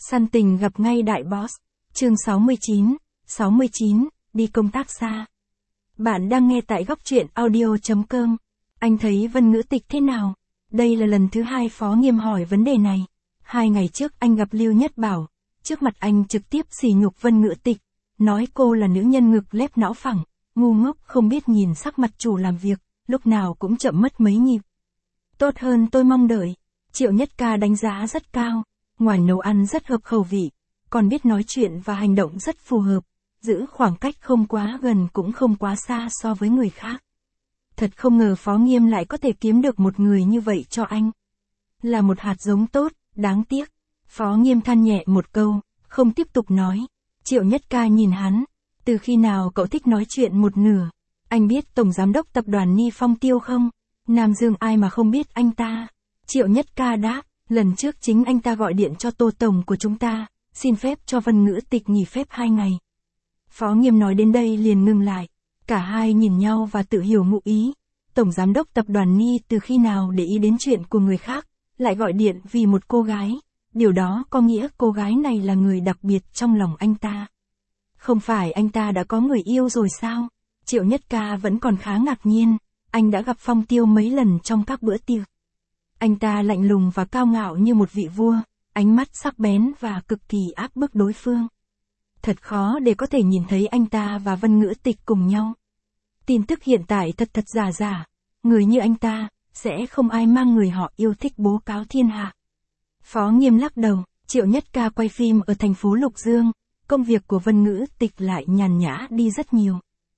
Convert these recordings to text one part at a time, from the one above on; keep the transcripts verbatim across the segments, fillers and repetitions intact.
Săn tình gặp ngay đại boss. Chương sáu mươi chín, sáu mươi chín, đi công tác xa. Bạn đang nghe tại góc truyện audio.com. Anh thấy Vân Ngữ Tịch thế nào? Đây là lần thứ hai Phó Nghiêm hỏi vấn đề này. Hai ngày trước anh gặp Lưu Nhất Bảo. Trước mặt anh trực tiếp sỉ nhục Vân Ngữ Tịch. Nói cô là nữ nhân ngực lép não phẳng, ngu ngốc không biết nhìn sắc mặt chủ làm việc, lúc nào cũng chậm mất mấy nhịp. Tốt hơn tôi mong đợi. Triệu Nhất Ca đánh giá rất cao. Ngoài nấu ăn rất hợp khẩu vị, còn biết nói chuyện và hành động rất phù hợp, giữ khoảng cách không quá gần cũng không quá xa so với người khác. Thật không ngờ Phó Nghiêm lại có thể kiếm được một người như vậy cho anh. Là một hạt giống tốt, đáng tiếc. Phó Nghiêm than nhẹ một câu, không tiếp tục nói. Triệu Nhất Ca nhìn hắn, từ khi nào cậu thích nói chuyện một nửa? Anh biết Tổng Giám đốc Tập đoàn Ni Phong Tiêu không? Nam Dương ai mà không biết anh ta? Triệu Nhất Ca đáp. Lần trước chính anh ta gọi điện cho Tô Tổng của chúng ta, xin phép cho Vân Ngữ Tịch nghỉ phép hai ngày. Phó Nghiêm nói đến đây liền ngừng lại. Cả hai nhìn nhau và tự hiểu ngụ ý. Tổng Giám đốc Tập đoàn Ni từ khi nào để ý đến chuyện của người khác, lại gọi điện vì một cô gái. Điều đó có nghĩa cô gái này là người đặc biệt trong lòng anh ta. Không phải anh ta đã có người yêu rồi sao? Triệu Nhất Ca vẫn còn khá ngạc nhiên. Anh đã gặp Phong Tiêu mấy lần trong các bữa tiệc. Anh ta lạnh lùng và cao ngạo như một vị vua, ánh mắt sắc bén và cực kỳ áp bức đối phương. Thật khó để có thể nhìn thấy anh ta và Vân Ngữ Tịch cùng nhau. Tin tức hiện tại thật thật giả giả, người như anh ta, sẽ không ai mang người họ yêu thích bố cáo thiên hạ. Phó Nghiêm lắc đầu, Triệu Nhất Ca quay phim ở thành phố Lục Dương, công việc của Vân Ngữ Tịch lại nhàn nhã đi rất nhiều.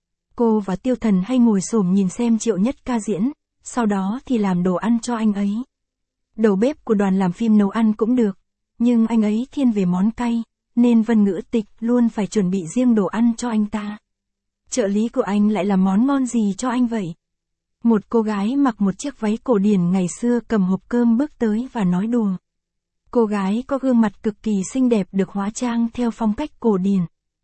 Cô và Tiêu Thần hay ngồi xổm nhìn xem Triệu Nhất Ca diễn, sau đó thì làm đồ ăn cho anh ấy. Đầu bếp của đoàn làm phim nấu ăn cũng được, nhưng anh ấy thiên về món cay, nên Vân Ngữ Tịch luôn phải chuẩn bị riêng đồ ăn cho anh ta. Trợ lý của anh lại làm món ngon gì cho anh vậy? Một cô gái mặc một chiếc váy cổ điển ngày xưa cầm hộp cơm bước tới và nói đùa. Cô gái có gương mặt cực kỳ xinh đẹp được hóa trang theo phong cách cổ điển.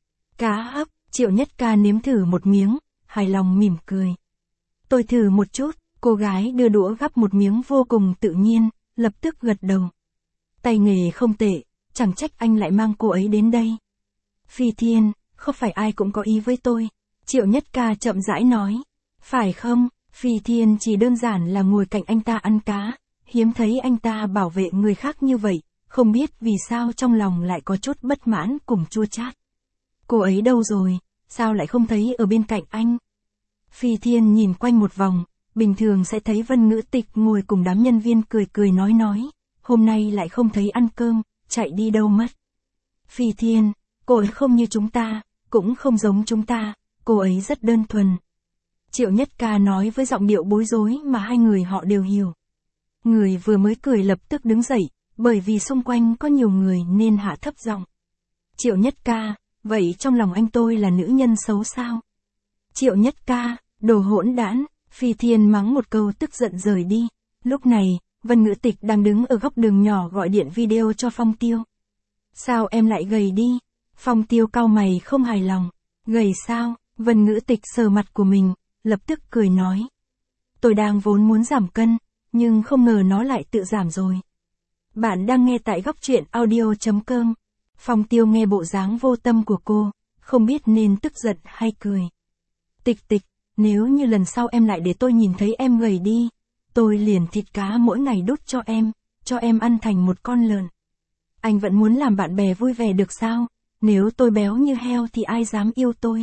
Cá hấp, Triệu Nhất Ca nếm thử một miếng, hài lòng mỉm cười. Tôi thử một chút, cô gái đưa đũa gắp một miếng vô cùng tự nhiên. Lập tức gật đầu. Tay nghề không tệ, chẳng trách anh lại mang cô ấy đến đây. Phi Thiên, không phải ai cũng có ý với tôi. Triệu Nhất Ca chậm rãi nói. Phải không, Phi Thiên chỉ đơn giản là ngồi cạnh anh ta ăn cá. Hiếm thấy anh ta bảo vệ người khác như vậy, không biết vì sao trong lòng lại có chút bất mãn cùng chua chát. Cô ấy đâu rồi, sao lại không thấy ở bên cạnh anh? Phi Thiên nhìn quanh một vòng. Bình thường sẽ thấy Vân Ngữ Tịch ngồi cùng đám nhân viên cười cười nói nói, hôm nay lại không thấy ăn cơm, chạy đi đâu mất. Phi Thiên, cô ấy không như chúng ta, cũng không giống chúng ta, cô ấy rất đơn thuần. Triệu Nhất Ca nói với giọng điệu bối rối mà hai người họ đều hiểu. Người vừa mới cười lập tức đứng dậy, bởi vì xung quanh có nhiều người nên hạ thấp giọng. Triệu Nhất Ca, vậy trong lòng anh tôi là nữ nhân xấu sao? Triệu Nhất Ca, đồ hỗn đản. Phi Thiên mắng một câu tức giận rời đi. Lúc này, Vân Ngữ Tịch đang đứng ở góc đường nhỏ gọi điện video cho Phong Tiêu. Sao em lại gầy đi? Phong Tiêu cau mày không hài lòng. Gầy sao? Vân Ngữ Tịch sờ mặt của mình, lập tức cười nói. Tôi đang vốn muốn giảm cân, nhưng không ngờ nó lại tự giảm rồi. Bạn đang nghe tại góc truyện audio.com. Phong Tiêu nghe bộ dáng vô tâm của cô, không biết nên tức giận hay cười. Tịch Tịch. Nếu như lần sau em lại để tôi nhìn thấy em gầy đi, tôi liền thịt cá mỗi ngày đút cho em, cho em ăn thành một con lợn. Anh vẫn muốn làm bạn bè vui vẻ được sao? Nếu tôi béo như heo thì ai dám yêu tôi?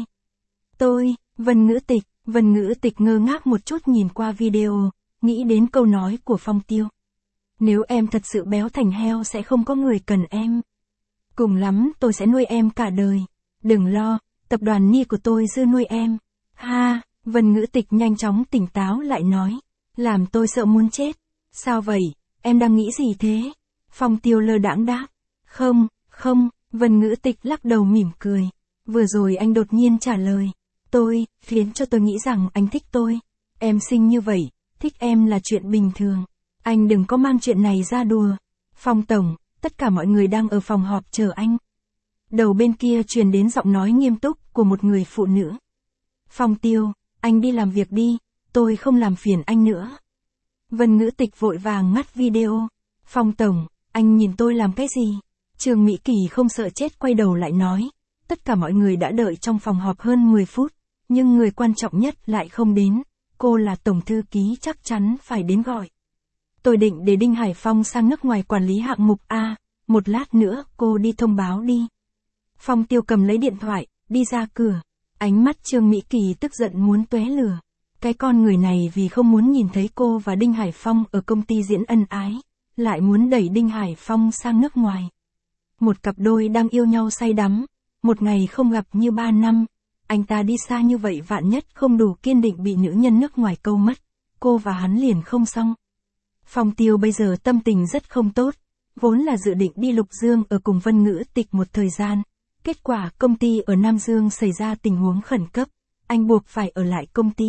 Tôi, Vân Ngữ Tịch, Vân Ngữ Tịch ngơ ngác một chút nhìn qua video, nghĩ đến câu nói của Phong Tiêu. Nếu em thật sự béo thành heo sẽ không có người cần em. Cùng lắm tôi sẽ nuôi em cả đời. Đừng lo, tập đoàn Ni của tôi dư nuôi em. Ha! Vân Ngữ Tịch nhanh chóng tỉnh táo lại nói. Làm tôi sợ muốn chết. Sao vậy, em đang nghĩ gì thế? Phong Tiêu lơ đãng đáp. Không, không, Vân Ngữ Tịch lắc đầu mỉm cười. Vừa rồi anh đột nhiên trả lời. Tôi, khiến cho tôi nghĩ rằng anh thích tôi. Em xinh như vậy, thích em là chuyện bình thường. Anh đừng có mang chuyện này ra đùa. Phong Tổng, tất cả mọi người đang ở phòng họp chờ anh. Đầu bên kia truyền đến giọng nói nghiêm túc của một người phụ nữ. Phong Tiêu, anh đi làm việc đi, tôi không làm phiền anh nữa. Vân Ngữ Tịch vội vàng ngắt video. Phong Tổng, anh nhìn tôi làm cái gì? Trương Mỹ Kỳ không sợ chết quay đầu lại nói, tất cả mọi người đã đợi trong phòng họp hơn mười phút, nhưng người quan trọng nhất lại không đến, cô là tổng thư ký chắc chắn phải đến gọi. Tôi định để Đinh Hải Phong sang nước ngoài quản lý hạng mục A, một lát nữa cô đi thông báo đi. Phong Tiêu cầm lấy điện thoại, đi ra cửa, ánh mắt Trương Mỹ Kỳ tức giận muốn tóe lửa. Cái con người này vì không muốn nhìn thấy cô và Đinh Hải Phong ở công ty diễn ân ái, lại muốn đẩy Đinh Hải Phong sang nước ngoài. Một cặp đôi đang yêu nhau say đắm, một ngày không gặp như ba năm, anh ta đi xa như vậy vạn nhất không đủ kiên định bị nữ nhân nước ngoài câu mất, cô và hắn liền không xong. Phong Tiêu bây giờ tâm tình rất không tốt, vốn là dự định đi Lục Dương ở cùng Vân Ngữ Tịch một thời gian, kết quả công ty ở Nam Dương xảy ra tình huống khẩn cấp, anh buộc phải ở lại công ty.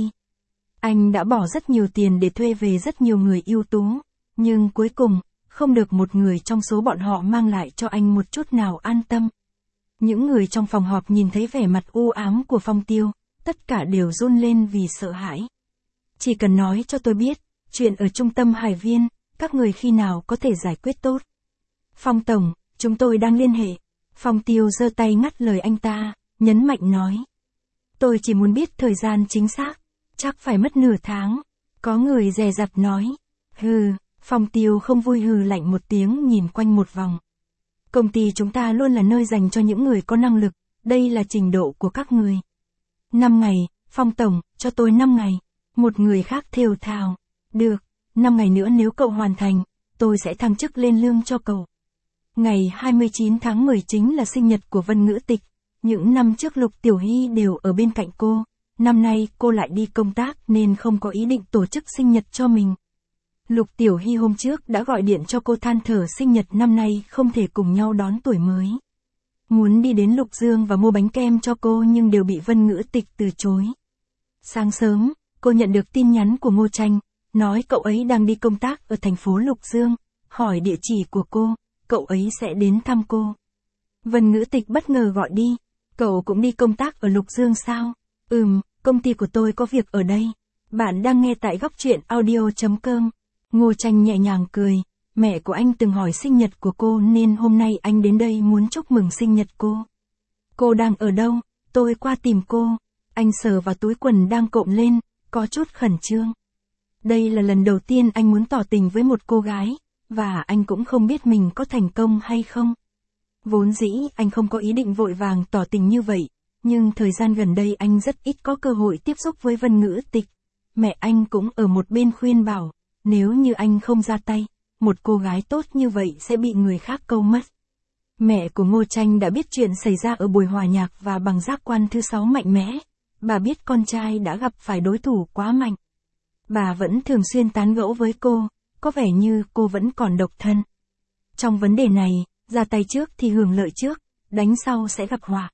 Anh đã bỏ rất nhiều tiền để thuê về rất nhiều người ưu tú, nhưng cuối cùng, không được một người trong số bọn họ mang lại cho anh một chút nào an tâm. Những người trong phòng họp nhìn thấy vẻ mặt u ám của Phong Tiêu, tất cả đều run lên vì sợ hãi. Chỉ cần nói cho tôi biết, chuyện ở trung tâm Hải Viên, các người khi nào có thể giải quyết tốt. Phong Tổng, chúng tôi đang liên hệ. Phong Tiêu giơ tay ngắt lời anh ta, nhấn mạnh nói. Tôi chỉ muốn biết thời gian chính xác, chắc phải mất nửa tháng. Có người dè dặt nói. Hừ, Phong Tiêu không vui hừ lạnh một tiếng nhìn quanh một vòng. Công ty chúng ta luôn là nơi dành cho những người có năng lực, đây là trình độ của các người. Năm ngày, Phong Tổng, cho tôi năm ngày. Một người khác thều thào. Được, năm ngày nữa nếu cậu hoàn thành, tôi sẽ thăng chức lên lương cho cậu. Ngày hai mươi chín tháng mười chính là sinh nhật của Vân Ngữ Tịch. Những năm trước Lục Tiểu Hy đều ở bên cạnh cô. Năm nay cô lại đi công tác nên không có ý định tổ chức sinh nhật cho mình. Lục Tiểu Hy hôm trước đã gọi điện cho cô than thở sinh nhật năm nay không thể cùng nhau đón tuổi mới. Muốn đi đến Lục Dương và mua bánh kem cho cô nhưng đều bị Vân Ngữ Tịch từ chối. Sáng sớm, cô nhận được tin nhắn của Ngô Tranh, nói cậu ấy đang đi công tác ở thành phố Lục Dương, hỏi địa chỉ của cô, cậu ấy sẽ đến thăm cô. Vân Ngữ Tịch bất ngờ gọi đi, cậu cũng đi công tác ở Lục Dương sao? Ừm, công ty của tôi có việc ở đây. Bạn đang nghe tại góc truyện audio chấm com. Ngô Tranh nhẹ nhàng cười, mẹ của anh từng hỏi sinh nhật của cô nên hôm nay anh đến đây muốn chúc mừng sinh nhật cô. Cô đang ở đâu? Tôi qua tìm cô. Anh sờ vào túi quần đang cộm lên, có chút khẩn trương. Đây là lần đầu tiên anh muốn tỏ tình với một cô gái, và anh cũng không biết mình có thành công hay không. Vốn dĩ anh không có ý định vội vàng tỏ tình như vậy, nhưng thời gian gần đây anh rất ít có cơ hội tiếp xúc với Vân Ngữ Tịch. Mẹ anh cũng ở một bên khuyên bảo, nếu như anh không ra tay, một cô gái tốt như vậy sẽ bị người khác câu mất. Mẹ của Ngô Tranh đã biết chuyện xảy ra ở buổi hòa nhạc và bằng giác quan thứ sáu mạnh mẽ. Bà biết con trai đã gặp phải đối thủ quá mạnh. Bà vẫn thường xuyên tán gẫu với cô, có vẻ như cô vẫn còn độc thân. Trong vấn đề này, ra tay trước thì hưởng lợi trước, đánh sau sẽ gặp họa.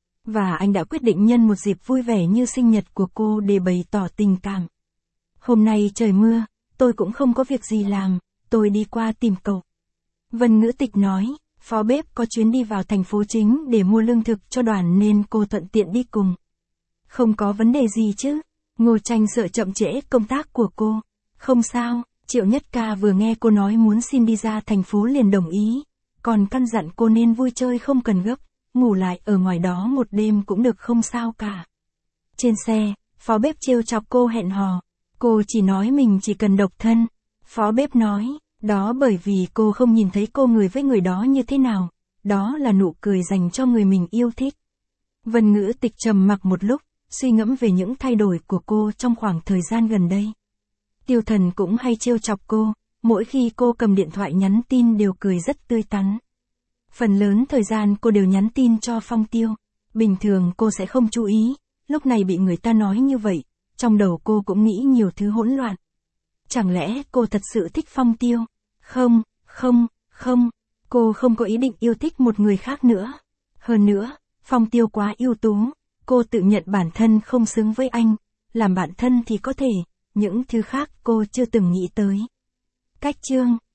Và anh đã quyết định nhân một dịp vui vẻ như sinh nhật của cô để bày tỏ tình cảm. Hôm nay trời mưa, tôi cũng không có việc gì làm, tôi đi qua tìm cậu. Vân Ngữ Tịch nói, phó bếp có chuyến đi vào thành phố chính để mua lương thực cho đoàn nên cô thuận tiện đi cùng. Không có vấn đề gì chứ? Ngô Tranh sợ chậm trễ công tác của cô. Không sao, Triệu Nhất Ca vừa nghe cô nói muốn xin đi ra thành phố liền đồng ý. Còn căn dặn cô nên vui chơi không cần gấp, ngủ lại ở ngoài đó một đêm cũng được không sao cả. Trên xe, phó bếp trêu chọc cô hẹn hò. Cô chỉ nói mình chỉ cần độc thân. Phó bếp nói, đó bởi vì cô không nhìn thấy cô người với người đó như thế nào. Đó là nụ cười dành cho người mình yêu thích. Vân Ngữ Tịch trầm mặc một lúc, suy ngẫm về những thay đổi của cô trong khoảng thời gian gần đây. Tiêu Thần cũng hay trêu chọc cô, mỗi khi cô cầm điện thoại nhắn tin đều cười rất tươi tắn. Phần lớn thời gian cô đều nhắn tin cho Phong Tiêu. Bình thường cô sẽ không chú ý, lúc này bị người ta nói như vậy, trong đầu cô cũng nghĩ nhiều thứ hỗn loạn. Chẳng lẽ cô thật sự thích Phong Tiêu? Không, không, không, cô không có ý định yêu thích một người khác nữa. Hơn nữa, Phong Tiêu quá ưu tú, cô tự nhận bản thân không xứng với anh, làm bạn thân thì có thể, những thứ khác cô chưa từng nghĩ tới. Cách chương